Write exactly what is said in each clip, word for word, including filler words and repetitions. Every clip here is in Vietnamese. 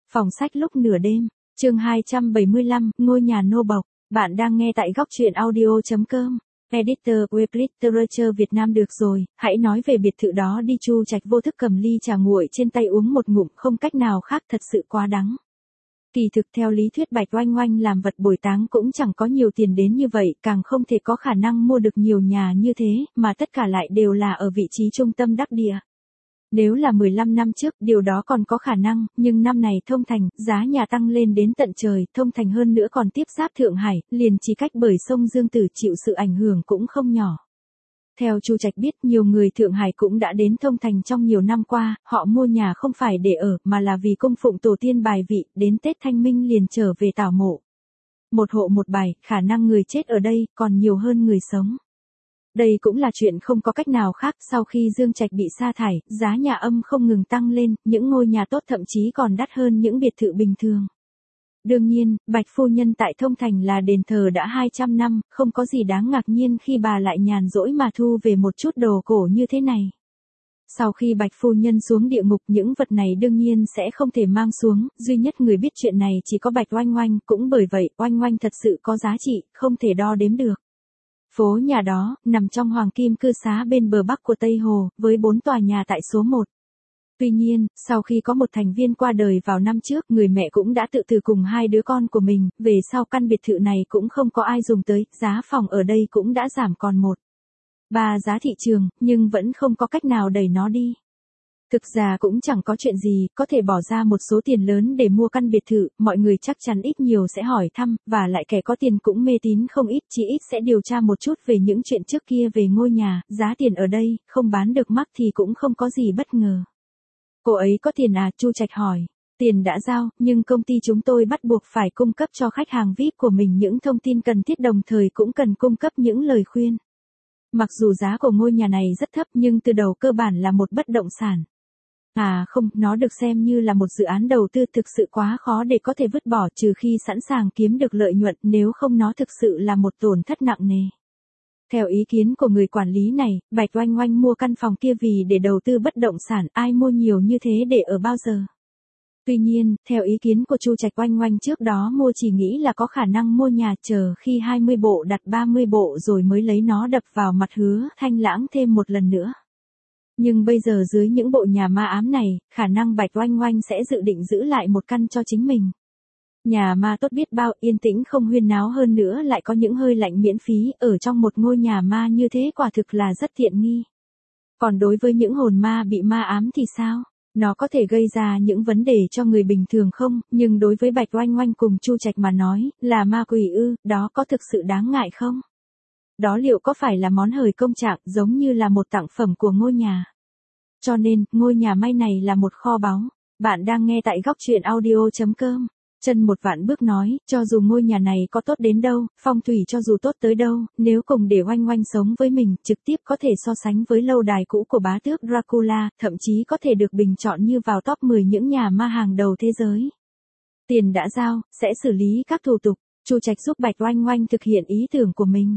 Phòng sách lúc nửa đêm, chương hai trăm bảy mươi lăm, ngôi nhà nô bộc. Bạn đang nghe tại góc truyện audio chấm com. Editor Web Literature Việt Nam. Được rồi, hãy nói về biệt thự đó đi. Chu Trạch vô thức cầm ly trà nguội trên tay uống một ngụm, không cách nào khác, thật sự quá đắng. Kỳ thực theo lý thuyết Bạch Oanh Oanh làm vật bồi táng cũng chẳng có nhiều tiền đến như vậy, càng không thể có khả năng mua được nhiều nhà như thế, mà tất cả lại đều là ở vị trí trung tâm đắc địa. Nếu là mười lăm năm trước, điều đó còn có khả năng, nhưng năm này Thông Thành, giá nhà tăng lên đến tận trời, Thông Thành hơn nữa còn tiếp giáp Thượng Hải, liền chỉ cách bờ sông Dương Tử, chịu sự ảnh hưởng cũng không nhỏ. Theo Chu Trạch biết, nhiều người Thượng Hải cũng đã đến Thông Thành trong nhiều năm qua, họ mua nhà không phải để ở, mà là vì cung phụng tổ tiên bài vị, đến Tết Thanh Minh liền trở về tảo mộ. Một hộ một bài, khả năng người chết ở đây còn nhiều hơn người sống. Đây cũng là chuyện không có cách nào khác, sau khi Dương Trạch bị sa thải, giá nhà âm không ngừng tăng lên, những ngôi nhà tốt thậm chí còn đắt hơn những biệt thự bình thường. Đương nhiên, Bạch phu nhân tại Thông Thành là đền thờ đã hai trăm năm, không có gì đáng ngạc nhiên khi bà lại nhàn rỗi mà thu về một chút đồ cổ như thế này. Sau khi Bạch phu nhân xuống địa ngục, những vật này đương nhiên sẽ không thể mang xuống, duy nhất người biết chuyện này chỉ có Bạch Oanh Oanh, cũng bởi vậy, Oanh Oanh thật sự có giá trị, không thể đo đếm được. Phố nhà đó, nằm trong Hoàng Kim cư xá bên bờ bắc của Tây Hồ, với bốn tòa nhà tại số một. Tuy nhiên, sau khi có một thành viên qua đời vào năm trước, người mẹ cũng đã tự tử cùng hai đứa con của mình, về sau căn biệt thự này cũng không có ai dùng tới, giá phòng ở đây cũng đã giảm còn một ba giá thị trường, nhưng vẫn không có cách nào đẩy nó đi. Thực ra cũng chẳng có chuyện gì, có thể bỏ ra một số tiền lớn để mua căn biệt thự, mọi người chắc chắn ít nhiều sẽ hỏi thăm, và lại kẻ có tiền cũng mê tín không ít, chỉ ít sẽ điều tra một chút về những chuyện trước kia về ngôi nhà, giá tiền ở đây, không bán được mắc thì cũng không có gì bất ngờ. Cô ấy có tiền à? Chu Trạch hỏi. Tiền đã giao, nhưng công ty chúng tôi bắt buộc phải cung cấp cho khách hàng vi ai pi của mình những thông tin cần thiết, đồng thời cũng cần cung cấp những lời khuyên. Mặc dù giá của ngôi nhà này rất thấp nhưng từ đầu cơ bản là một bất động sản. À không, nó được xem như là một dự án đầu tư, thực sự quá khó để có thể vứt bỏ, trừ khi sẵn sàng kiếm được lợi nhuận, nếu không nó thực sự là một tổn thất nặng nề. Theo ý kiến của người quản lý này, Bạch Oanh Oanh mua căn phòng kia vì để đầu tư bất động sản, ai mua nhiều như thế để ở bao giờ. Tuy nhiên, theo ý kiến của Chu Trạch, Oanh Oanh trước đó mua chỉ nghĩ là có khả năng mua nhà, chờ khi hai mươi bộ đặt ba mươi bộ rồi mới lấy nó đập vào mặt Hứa Thanh Lãng thêm một lần nữa. Nhưng bây giờ dưới những bộ nhà ma ám này, khả năng Bạch Oanh Oanh sẽ dự định giữ lại một căn cho chính mình. Nhà ma tốt biết bao, yên tĩnh không huyên náo, hơn nữa lại có những hơi lạnh miễn phí, ở trong một ngôi nhà ma như thế quả thực là rất tiện nghi. Còn đối với những hồn ma bị ma ám thì sao? Nó có thể gây ra những vấn đề cho người bình thường không, nhưng đối với Bạch Oanh Oanh cùng Chu Trạch mà nói, là ma quỷ ư, đó có thực sự đáng ngại không? Đó liệu có phải là món hời công trạng, giống như là một tặng phẩm của ngôi nhà? Cho nên, ngôi nhà may này là một kho báu. Bạn đang nghe tại góc truyện audio chấm com. Chân một vạn bước nói, cho dù ngôi nhà này có tốt đến đâu, phong thủy cho dù tốt tới đâu, nếu cùng để Oanh Oanh sống với mình, trực tiếp có thể so sánh với lâu đài cũ của bá tước Dracula, thậm chí có thể được bình chọn như vào top mười những nhà ma hàng đầu thế giới. Tiền đã giao, sẽ xử lý các thủ tục. Chu Trạch giúp Bạch Oanh Oanh thực hiện ý tưởng của mình.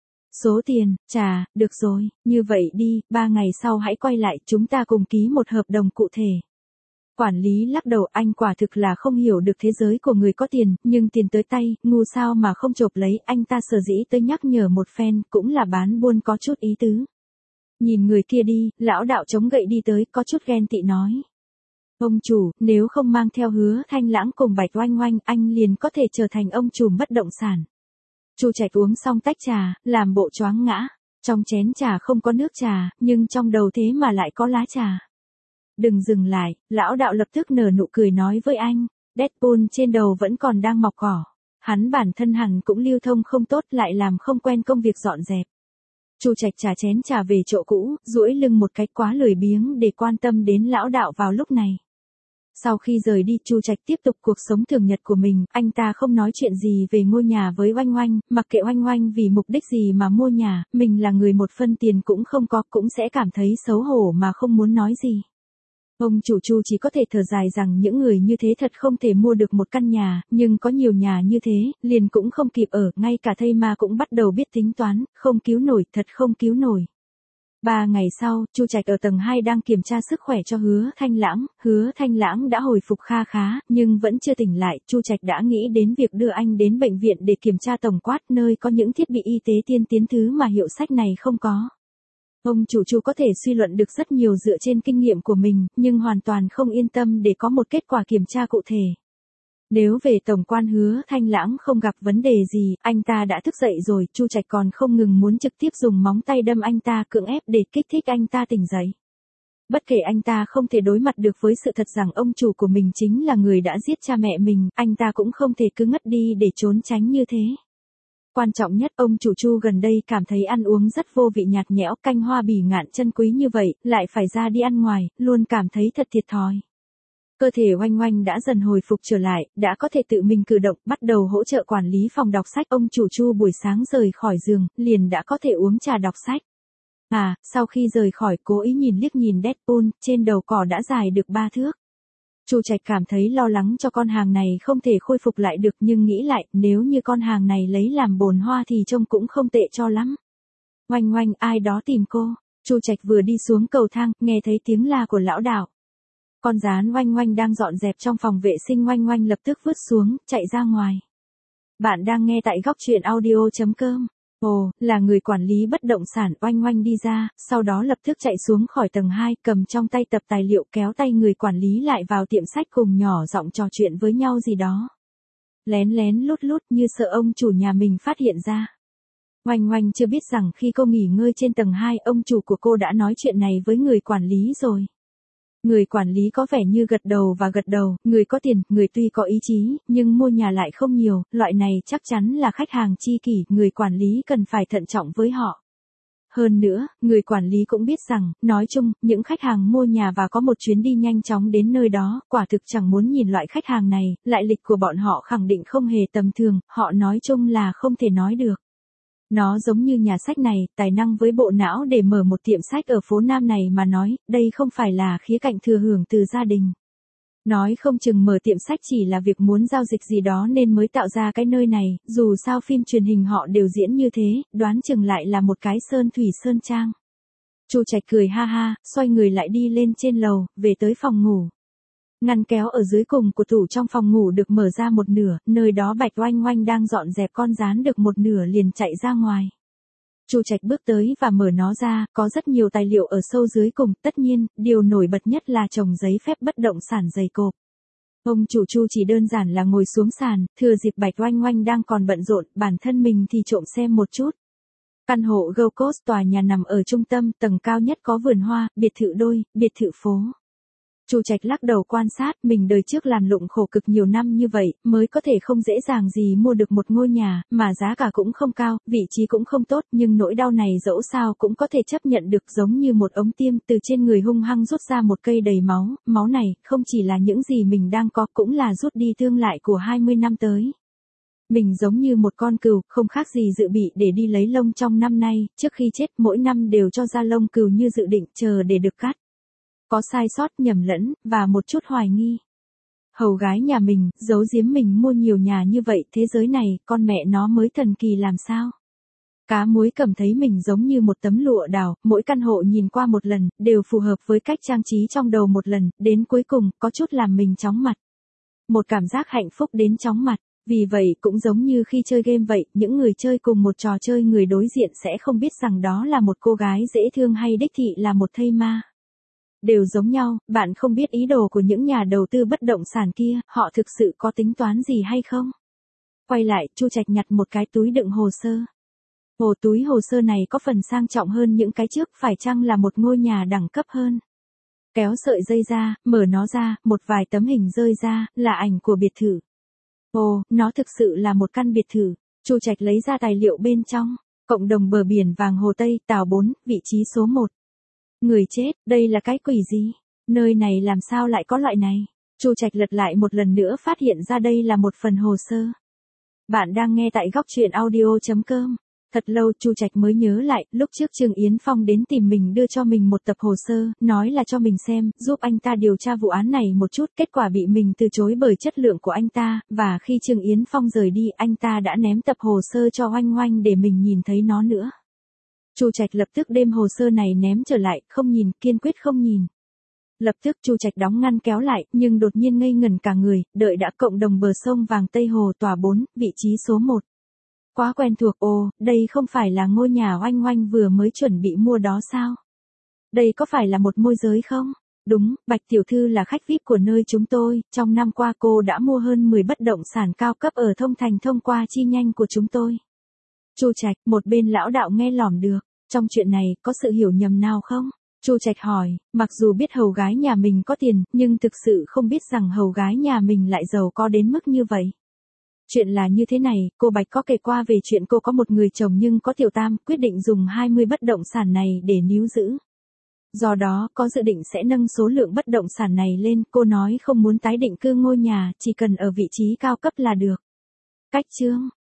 Số tiền, chà, được rồi, như vậy đi, ba ngày sau hãy quay lại, chúng ta cùng ký một hợp đồng cụ thể. Quản lý lắc đầu, anh quả thực là không hiểu được thế giới của người có tiền, nhưng tiền tới tay, ngu sao mà không chộp lấy, anh ta sở dĩ tới nhắc nhở một phen, cũng là bán buôn có chút ý tứ. Nhìn người kia đi, lão đạo chống gậy đi tới, có chút ghen tị nói. Ông chủ, nếu không mang theo Hứa Thanh Lãng cùng Bạch Oanh Oanh, anh liền có thể trở thành ông trùm bất động sản. Chu Trạch uống xong tách trà, làm bộ choáng ngã. Trong chén trà không có nước trà, nhưng trong đầu thế mà lại có lá trà. Đừng dừng lại, lão đạo lập tức nở nụ cười nói với anh. Deadpool trên đầu vẫn còn đang mọc cỏ. Hắn bản thân hẳn cũng lưu thông không tốt, lại làm không quen công việc dọn dẹp. Chu Trạch trà chén trà về chỗ cũ, duỗi lưng một cách quá lười biếng để quan tâm đến lão đạo vào lúc này. Sau khi rời đi, Chu Trạch tiếp tục cuộc sống thường nhật của mình, anh ta không nói chuyện gì về ngôi nhà với Oanh Oanh, mặc kệ Oanh Oanh vì mục đích gì mà mua nhà, mình là người một phân tiền cũng không có, cũng sẽ cảm thấy xấu hổ mà không muốn nói gì. Ông chủ Chu chỉ có thể thở dài rằng những người như thế thật không thể mua được một căn nhà, nhưng có nhiều nhà như thế, liền cũng không kịp ở, ngay cả thây ma cũng bắt đầu biết tính toán, không cứu nổi, thật không cứu nổi. Ba ngày sau, Chu Trạch ở tầng hai đang kiểm tra sức khỏe cho Hứa Thanh Lãng, Hứa Thanh Lãng đã hồi phục kha khá, nhưng vẫn chưa tỉnh lại, Chu Trạch đã nghĩ đến việc đưa anh đến bệnh viện để kiểm tra tổng quát nơi có những thiết bị y tế tiên tiến thứ mà hiệu sách này không có. Ông chủ Chu có thể suy luận được rất nhiều dựa trên kinh nghiệm của mình, nhưng hoàn toàn không yên tâm để có một kết quả kiểm tra cụ thể. Nếu về tổng quan Hứa Thanh Lãng không gặp vấn đề gì, anh ta đã thức dậy rồi, Chu Trạch còn không ngừng muốn trực tiếp dùng móng tay đâm anh ta cưỡng ép để kích thích anh ta tỉnh dậy. Bất kể anh ta không thể đối mặt được với sự thật rằng ông chủ của mình chính là người đã giết cha mẹ mình, anh ta cũng không thể cứ ngất đi để trốn tránh như thế. Quan trọng nhất, ông chủ Chu gần đây cảm thấy ăn uống rất vô vị nhạt nhẽo, canh hoa bỉ ngạn chân quý như vậy, lại phải ra đi ăn ngoài, luôn cảm thấy thật thiệt thòi. Cơ thể Oanh Oanh đã dần hồi phục trở lại, đã có thể tự mình cử động, bắt đầu hỗ trợ quản lý phòng đọc sách. Ông chủ Chu buổi sáng rời khỏi giường, liền đã có thể uống trà đọc sách. À, sau khi rời khỏi, cố ý nhìn liếc nhìn Deadpool, trên đầu cỏ đã dài được ba thước. Chu Trạch cảm thấy lo lắng cho con hàng này không thể khôi phục lại được, nhưng nghĩ lại, nếu như con hàng này lấy làm bồn hoa thì trông cũng không tệ cho lắm. Oanh Oanh, ai đó tìm cô. Chu Trạch vừa đi xuống cầu thang, nghe thấy tiếng la của lão đạo. Con gián Oanh Oanh đang dọn dẹp trong phòng vệ sinh, Oanh Oanh lập tức vứt xuống, chạy ra ngoài. Bạn đang nghe tại góc truyện audio chấm com. Ồ, là người quản lý bất động sản. Oanh Oanh đi ra, sau đó lập tức chạy xuống khỏi tầng hai, cầm trong tay tập tài liệu, kéo tay người quản lý lại vào tiệm sách, cùng nhỏ giọng trò chuyện với nhau gì đó. Lén lén lút lút, như sợ ông chủ nhà mình phát hiện ra. Oanh Oanh chưa biết rằng khi cô nghỉ ngơi trên tầng hai, ông chủ của cô đã nói chuyện này với người quản lý rồi. Người quản lý có vẻ như gật đầu và gật đầu, người có tiền, người tuy có ý chí, nhưng mua nhà lại không nhiều, loại này chắc chắn là khách hàng chi kỷ, người quản lý cần phải thận trọng với họ. Hơn nữa, người quản lý cũng biết rằng, nói chung, những khách hàng mua nhà và có một chuyến đi nhanh chóng đến nơi đó, quả thực chẳng muốn nhìn loại khách hàng này, lại lịch của bọn họ khẳng định không hề tầm thường, họ nói chung là không thể nói được. Nó giống như nhà sách này, tài năng với bộ não để mở một tiệm sách ở phố Nam này mà nói, đây không phải là khía cạnh thừa hưởng từ gia đình. Nói không chừng mở tiệm sách chỉ là việc muốn giao dịch gì đó nên mới tạo ra cái nơi này, dù sao phim truyền hình họ đều diễn như thế, đoán chừng lại là một cái sơn thủy sơn trang. Chu Trạch cười ha ha, xoay người lại đi lên trên lầu, về tới phòng ngủ. Ngăn kéo ở dưới cùng của tủ trong phòng ngủ được mở ra một nửa, nơi đó Bạch Oanh Oanh đang dọn dẹp con gián được một nửa liền chạy ra ngoài. Chu Trạch bước tới và mở nó ra, có rất nhiều tài liệu ở sâu dưới cùng, tất nhiên, điều nổi bật nhất là chồng giấy phép bất động sản dày cộp. Ông chủ Chu chỉ đơn giản là ngồi xuống sàn, thừa dịp Bạch Oanh Oanh đang còn bận rộn, bản thân mình thì trộm xem một chút. Căn hộ Gold Coast tòa nhà nằm ở trung tâm, tầng cao nhất có vườn hoa, biệt thự đôi, biệt thự phố. Chu Trạch lắc đầu quan sát, mình đời trước làm lụng khổ cực nhiều năm như vậy, mới có thể không dễ dàng gì mua được một ngôi nhà, mà giá cả cũng không cao, vị trí cũng không tốt, nhưng nỗi đau này dẫu sao cũng có thể chấp nhận được, giống như một ống tiêm từ trên người hung hăng rút ra một cây đầy máu, máu này, không chỉ là những gì mình đang có, cũng là rút đi tương lai của hai mươi năm tới. Mình giống như một con cừu, không khác gì dự bị để đi lấy lông trong năm nay, trước khi chết mỗi năm đều cho ra lông cừu như dự định, chờ để được cắt. Có sai sót, nhầm lẫn, và một chút hoài nghi. Hầu gái nhà mình, giấu giếm mình mua nhiều nhà như vậy, thế giới này, con mẹ nó mới thần kỳ làm sao? Cá muối cảm thấy mình giống như một tấm lụa đào, mỗi căn hộ nhìn qua một lần, đều phù hợp với cách trang trí trong đầu một lần, đến cuối cùng, có chút làm mình chóng mặt. Một cảm giác hạnh phúc đến chóng mặt. Vì vậy, cũng giống như khi chơi game vậy, những người chơi cùng một trò chơi, người đối diện sẽ không biết rằng đó là một cô gái dễ thương hay đích thị là một thây ma. Đều giống nhau, bạn không biết ý đồ của những nhà đầu tư bất động sản kia, họ thực sự có tính toán gì hay không? Quay lại, Chu Trạch nhặt một cái túi đựng hồ sơ. Hồ túi hồ sơ này có phần sang trọng hơn những cái trước, phải chăng là một ngôi nhà đẳng cấp hơn? Kéo sợi dây ra, mở nó ra, một vài tấm hình rơi ra, là ảnh của biệt thự. Ồ, nó thực sự là một căn biệt thự. Chu Trạch lấy ra tài liệu bên trong. Cộng đồng bờ biển vàng Hồ Tây, Tàu bốn, vị trí số một. Người chết, đây là cái quỷ gì? Nơi này làm sao lại có loại này? Chu Trạch lật lại một lần nữa, phát hiện ra đây là một phần hồ sơ. Bạn đang nghe tại góc truyện audio chấm com. Thật lâu Chu Trạch mới nhớ lại, lúc trước Trương Yến Phong đến tìm mình đưa cho mình một tập hồ sơ, nói là cho mình xem, giúp anh ta điều tra vụ án này một chút, kết quả bị mình từ chối bởi chất lượng của anh ta, và khi Trương Yến Phong rời đi, anh ta đã ném tập hồ sơ cho Oanh Oanh để mình nhìn thấy nó nữa. Chu Trạch lập tức đem hồ sơ này ném trở lại, không nhìn, kiên quyết không nhìn. Lập tức Chu Trạch đóng ngăn kéo lại, nhưng đột nhiên ngây ngẩn cả người, đợi đã cộng đồng bờ sông vàng Tây Hồ tòa bốn, vị trí số một. Quá quen thuộc, ồ, đây không phải là ngôi nhà Oanh Oanh vừa mới chuẩn bị mua đó sao? Đây có phải là một môi giới không? Đúng, Bạch tiểu thư là khách vi ai pi của nơi chúng tôi, trong năm qua cô đã mua hơn mười bất động sản cao cấp ở Thông Thành thông qua chi nhánh của chúng tôi. Chu Trạch, một bên lão đạo nghe lỏm được, trong chuyện này có sự hiểu nhầm nào không? Chu Trạch hỏi, mặc dù biết hầu gái nhà mình có tiền, nhưng thực sự không biết rằng hầu gái nhà mình lại giàu có đến mức như vậy. Chuyện là như thế này, cô Bạch có kể qua về chuyện cô có một người chồng nhưng có tiểu tam, quyết định dùng hai mươi bất động sản này để níu giữ. Do đó, có dự định sẽ nâng số lượng bất động sản này lên, cô nói không muốn tái định cư ngôi nhà, chỉ cần ở vị trí cao cấp là được. Cách chương